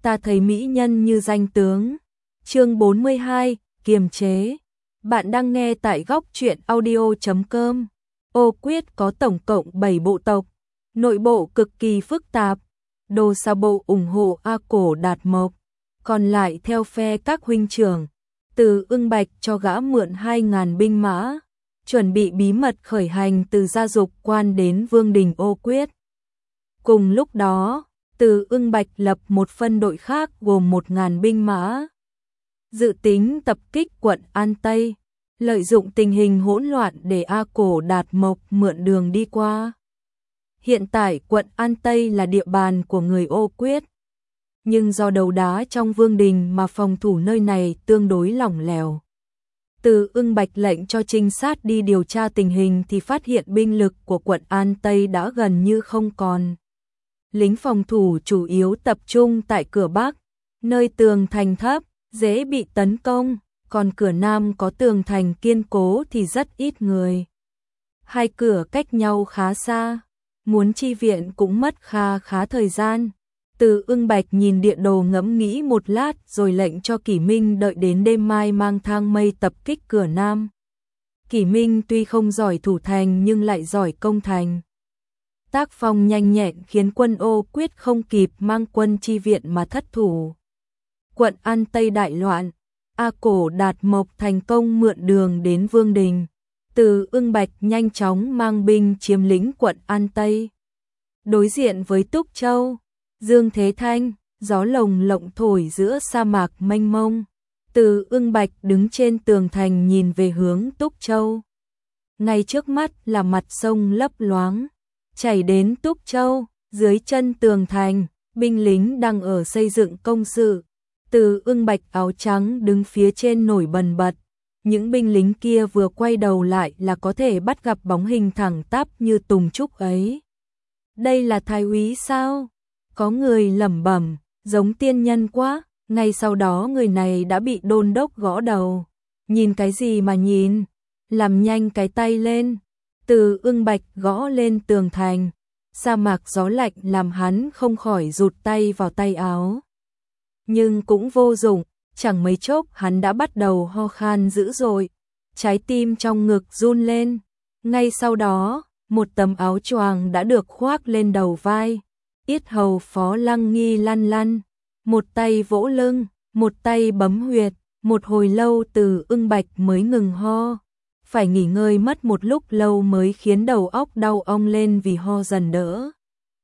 ta thấy mỹ nhân như danh tướng. Chương 42, kiềm chế. Bạn đang nghe tại góc truyện audio.com. Ô Quyết có tổng cộng 7 bộ tộc, nội bộ cực kỳ phức tạp. Đồ Sa bộ ủng hộ A Cổ Đạt Mộc, còn lại theo phe các huynh trưởng. Từ Ưng Bạch cho gã mượn 2.000 binh mã, chuẩn bị bí mật khởi hành từ Gia Dục Quan đến Vương đình Ô Quyết. Cùng lúc đó, Từ Ưng Bạch lập một phân đội khác gồm 1.000 binh mã, dự tính tập kích quận An Tây, lợi dụng tình hình hỗn loạn để A Cổ Đạt Mộc mượn đường đi qua. Hiện tại quận An Tây là địa bàn của người Ô Quyết, nhưng do đấu đá trong vương đình mà phòng thủ nơi này tương đối lỏng lẻo. Từ Ưng Bạch lệnh cho trinh sát đi điều tra tình hình thì phát hiện binh lực của quận An Tây đã gần như không còn. Lính phòng thủ chủ yếu tập trung tại cửa Bắc, nơi tường thành thấp, dễ bị tấn công, còn cửa Nam có tường thành kiên cố thì rất ít người. Hai cửa cách nhau khá xa, muốn chi viện cũng mất khá thời gian. Từ Ưng Bạch nhìn địa đồ ngẫm nghĩ một lát rồi lệnh cho Kỷ Minh đợi đến đêm mai mang thang mây tập kích cửa Nam. Kỷ Minh tuy không giỏi thủ thành nhưng lại giỏi công thành. Tác phong nhanh nhẹn khiến quân Ô Quyết không kịp mang quân chi viện mà thất thủ. Quận An Tây đại loạn, A Cổ Đạt Mộc thành công mượn đường đến Vương đình. Từ Ưng Bạch nhanh chóng mang binh chiếm lĩnh quận An Tây. Đối diện với Túc Châu, Dương Thế Thanh, gió lồng lộng thổi giữa sa mạc mênh mông. Từ Ưng Bạch đứng trên tường thành nhìn về hướng Túc Châu. Ngay trước mắt là mặt sông lấp loáng, chảy đến Túc Châu, dưới chân tường thành, binh lính đang ở xây dựng công sự. Từ Ưng Bạch áo trắng đứng phía trên nổi bần bật. Những binh lính kia vừa quay đầu lại là có thể bắt gặp bóng hình thẳng tắp như Tùng Trúc ấy. Đây là thái úy sao? Có người lẩm bẩm, giống tiên nhân quá. Ngay sau đó người này đã bị đôn đốc gõ đầu. Nhìn cái gì mà nhìn? Làm nhanh cái tay lên. Từ Ưng Bạch gõ lên tường thành. Sa mạc gió lạnh làm hắn không khỏi rụt tay vào tay áo. Nhưng cũng vô dụng, chẳng mấy chốc hắn đã bắt đầu ho khan dữ dội. Trái tim trong ngực run lên. Ngay sau đó, một tấm áo choàng đã được khoác lên đầu vai. Yết hầu Phó Lăng Nghi lăn lăn, một tay vỗ lưng, một tay bấm huyệt, một hồi lâu Từ Ưng Bạch mới ngừng ho. Phải nghỉ ngơi mất một lúc lâu mới khiến đầu óc đau ong lên vì ho dần đỡ.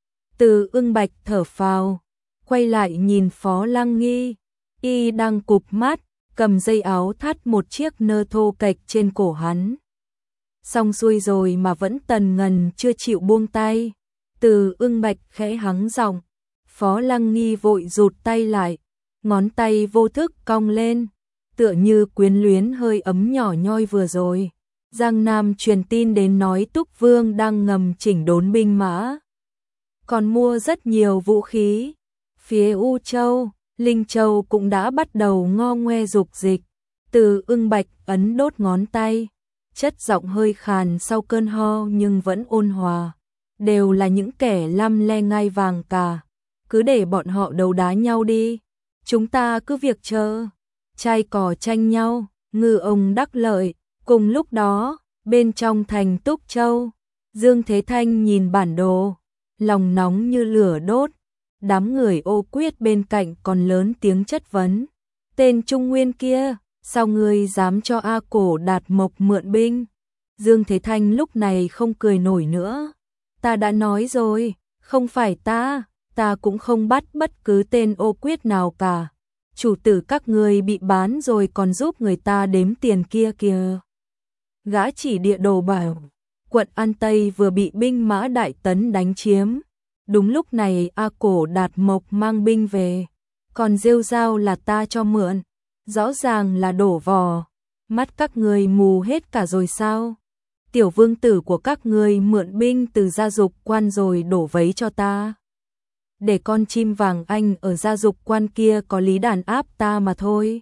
Từ Ưng Bạch thở phào, quay lại nhìn Phó Lăng Nghi, y đang cụp mắt, cầm dây áo thắt một chiếc nơ thô kệch trên cổ hắn. Xong xuôi rồi mà vẫn tần ngần chưa chịu buông tay. Từ Ưng Bạch khẽ hắng giọng, Phó Lăng Nghi vội rụt tay lại, ngón tay vô thức cong lên, tựa như quyến luyến hơi ấm nhỏ nhoi vừa rồi. Giang Nam truyền tin đến nói Túc Vương đang ngầm chỉnh đốn binh mã, còn mua rất nhiều vũ khí. Phía U Châu, Linh Châu cũng đã bắt đầu ngo ngoe dục dịch. Từ Ưng Bạch ấn đốt ngón tay, chất giọng hơi khàn sau cơn ho nhưng vẫn ôn hòa. Đều là những kẻ lăm le ngai vàng cả, cứ để bọn họ đấu đá nhau đi, chúng ta cứ việc chờ, trai cò tranh nhau, ngư ông đắc lợi. Cùng lúc đó, bên trong thành Túc Châu, Dương Thế Thanh nhìn bản đồ, lòng nóng như lửa đốt. Đám người Ô Quyết bên cạnh còn lớn tiếng chất vấn, tên Trung Nguyên kia, sao ngươi dám cho A Cổ Đạt Mộc mượn binh? Dương Thế Thanh lúc này không cười nổi nữa. Ta đã nói rồi, không phải ta cũng không bắt bất cứ tên Ô Quyết nào cả. Chủ tử các ngươi bị bán rồi còn giúp người ta đếm tiền kia kìa. Gã chỉ địa đồ bảo, quận An Tây vừa bị binh mã Đại Tấn đánh chiếm. Đúng lúc này A Cổ Đạt Mộc mang binh về, còn rêu rao là ta cho mượn, rõ ràng là đổ vò. Mắt các ngươi mù hết cả rồi sao? Tiểu vương tử của các ngươi mượn binh từ Gia Dục Quan rồi đổ vấy cho ta. Để con chim vàng anh ở Gia Dục Quan kia có lý đàn áp ta mà thôi.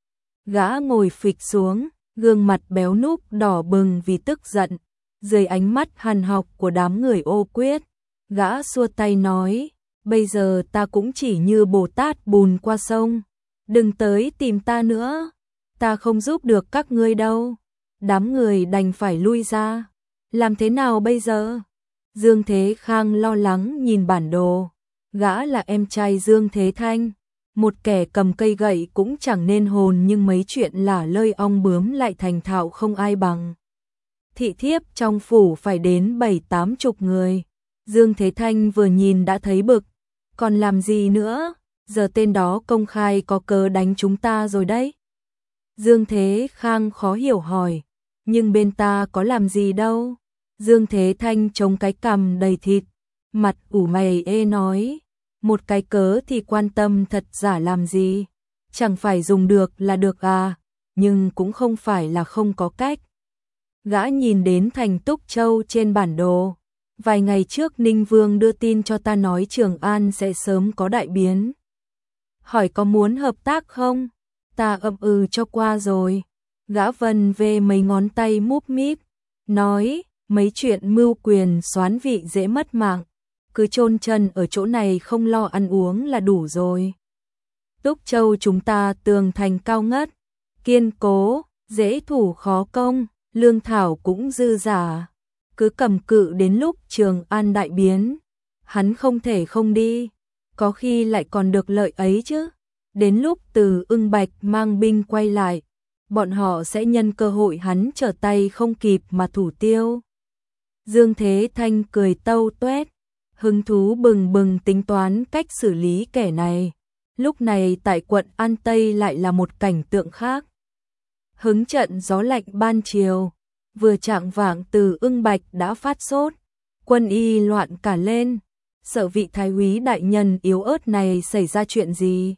Gã ngồi phịch xuống, gương mặt béo núc đỏ bừng vì tức giận. Dưới ánh mắt hằn học của đám người Ô Quyết, gã xua tay nói, bây giờ ta cũng chỉ như Bồ Tát bùn qua sông, đừng tới tìm ta nữa, ta không giúp được các ngươi đâu. Đám người đành phải lui ra. Làm thế nào bây giờ? Dương Thế Khang lo lắng nhìn bản đồ. Gã là em trai Dương Thế Thanh, một kẻ cầm cây gậy cũng chẳng nên hồn, nhưng mấy chuyện lả lơi ong bướm lại thành thạo không ai bằng. Thị thiếp trong phủ phải đến 7-80 người. Dương Thế Thanh vừa nhìn đã thấy bực. Còn làm gì nữa? Giờ tên đó công khai có cớ đánh chúng ta rồi đấy. Dương Thế Khang khó hiểu hỏi. Nhưng bên ta có làm gì đâu. Dương Thế Thanh chống cái cằm đầy thịt, mặt ủ mày nói. Một cái cớ thì quan tâm thật giả làm gì? Chẳng phải dùng được là được à? Nhưng cũng không phải là không có cách. Gã nhìn đến thành Túc Châu trên bản đồ. Vài ngày trước Ninh Vương đưa tin cho ta nói Trường An sẽ sớm có đại biến. Hỏi có muốn hợp tác không? Ta ậm ừ cho qua rồi. Gã vân về mấy ngón tay múp míp, nói mấy chuyện mưu quyền soán vị dễ mất mạng. Cứ chôn chân ở chỗ này không lo ăn uống là đủ rồi. Túc Châu chúng ta tường thành cao ngất, kiên cố, dễ thủ khó công, lương thảo cũng dư dả. Cứ cầm cự đến lúc Trường An đại biến, hắn không thể không đi, có khi lại còn được lợi ấy chứ. Đến lúc Từ Ưng Bạch mang binh quay lại, bọn họ sẽ nhân cơ hội hắn trở tay không kịp mà thủ tiêu. Dương Thế Thanh cười tâu tuét, hứng thú bừng bừng tính toán cách xử lý kẻ này. Lúc này tại quận An Tây lại là một cảnh tượng khác. Hứng trận gió lạnh ban chiều, vừa chạng vạng Từ Ưng Bạch đã phát sốt, quân y loạn cả lên, sợ vị thái úy đại nhân yếu ớt này xảy ra chuyện gì.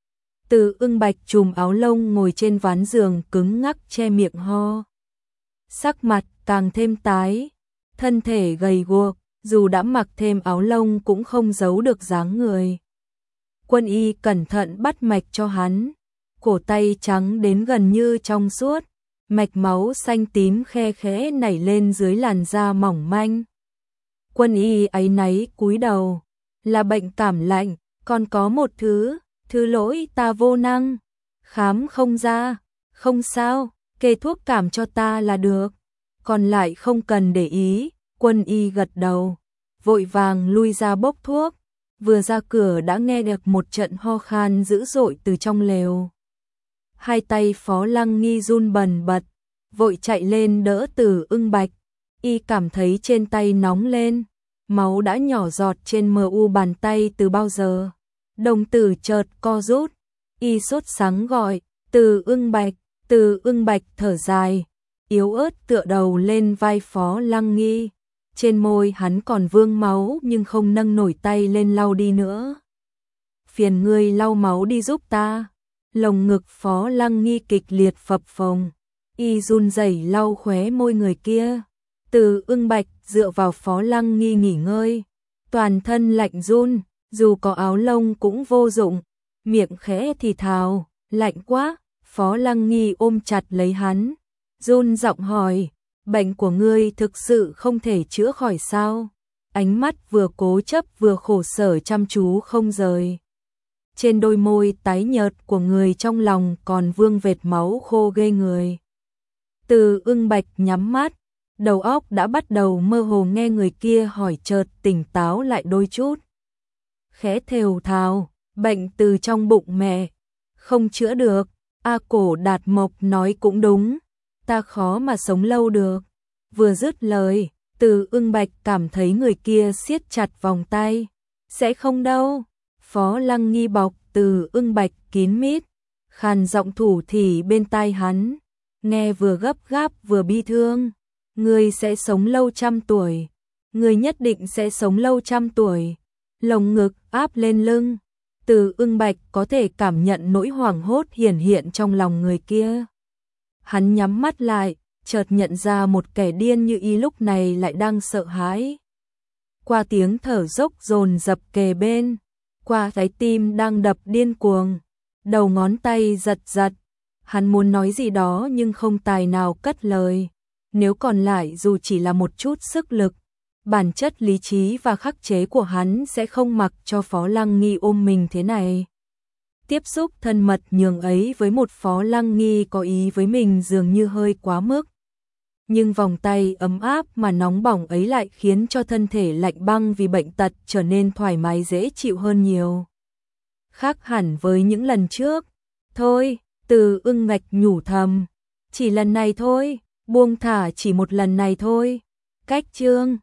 Từ Ưng Bạch trùm áo lông ngồi trên ván giường cứng ngắc che miệng ho. Sắc mặt càng thêm tái, thân thể gầy guộc, dù đã mặc thêm áo lông cũng không giấu được dáng người. Quân y cẩn thận bắt mạch cho hắn, cổ tay trắng đến gần như trong suốt, mạch máu xanh tím khe khẽ nảy lên dưới làn da mỏng manh. Quân y áy náy cúi đầu, là bệnh cảm lạnh, còn có một thứ lỗi ta vô năng, khám không ra, không sao, kê thuốc cảm cho ta là được, còn lại không cần để ý. Quân y gật đầu, vội vàng lui ra bốc thuốc, vừa ra cửa đã nghe được một trận ho khan dữ dội từ trong lều. Hai tay Phó Lăng Nghi run bần bật, vội chạy lên đỡ Từ Ưng Bạch, y cảm thấy trên tay nóng lên, máu đã nhỏ giọt trên mu bàn tay từ bao giờ. Đồng tử chợt co rút, y sốt sắng gọi, Từ Ưng Bạch. Từ Ưng Bạch thở dài, yếu ớt tựa đầu lên vai Phó Lăng Nghi. Trên môi hắn còn vương máu nhưng không nâng nổi tay lên lau đi nữa. Phiền ngươi lau máu đi giúp ta. Lồng ngực Phó Lăng Nghi kịch liệt phập phồng, y run rẩy lau khóe môi người kia. Từ Ưng Bạch dựa vào Phó Lăng Nghi nghỉ ngơi, toàn thân lạnh run, dù có áo lông cũng vô dụng, miệng khẽ thì thào, lạnh quá. Phó Lăng Nghi ôm chặt lấy hắn, run giọng hỏi, bệnh của ngươi thực sự không thể chữa khỏi sao? Ánh mắt vừa cố chấp vừa khổ sở chăm chú không rời. Trên đôi môi tái nhợt của người trong lòng còn vương vệt máu khô ghê người. Từ Ưng Bạch nhắm mắt, đầu óc đã bắt đầu mơ hồ, nghe người kia hỏi chợt tỉnh táo lại đôi chút. Khẽ thều thào, bệnh từ trong bụng mẹ, không chữa được. A Cổ Đạt Mộc nói cũng đúng, ta khó mà sống lâu được. Vừa dứt lời, Từ Ưng Bạch cảm thấy người kia siết chặt vòng tay. Sẽ không đâu. Phó Lăng Nghi bọc Từ Ưng Bạch kín mít, khàn giọng thủ thỉ bên tai hắn, nghe vừa gấp gáp vừa bi thương. Ngươi sẽ sống lâu 100 tuổi, ngươi nhất định sẽ sống lâu 100 tuổi. Lồng ngực áp lên lưng, Từ Ưng Bạch có thể cảm nhận nỗi hoảng hốt hiển hiện trong lòng người kia. Hắn nhắm mắt lại, chợt nhận ra một kẻ điên như y lúc này lại đang sợ hãi. Qua tiếng thở dốc dồn dập kề bên, qua trái tim đang đập điên cuồng, đầu ngón tay giật giật. Hắn muốn nói gì đó nhưng không tài nào cất lời. Nếu còn lại dù chỉ là một chút sức lực, bản chất lý trí và khắc chế của hắn sẽ không mặc cho Phó Lăng Nghi ôm mình thế này. Tiếp xúc thân mật nhường ấy với một Phó Lăng Nghi có ý với mình dường như hơi quá mức. Nhưng vòng tay ấm áp mà nóng bỏng ấy lại khiến cho thân thể lạnh băng vì bệnh tật trở nên thoải mái dễ chịu hơn nhiều. Khác hẳn với những lần trước. Thôi, Từ Ưng ngạch nhủ thầm. Chỉ lần này thôi, buông thả chỉ một lần này thôi. Cách chương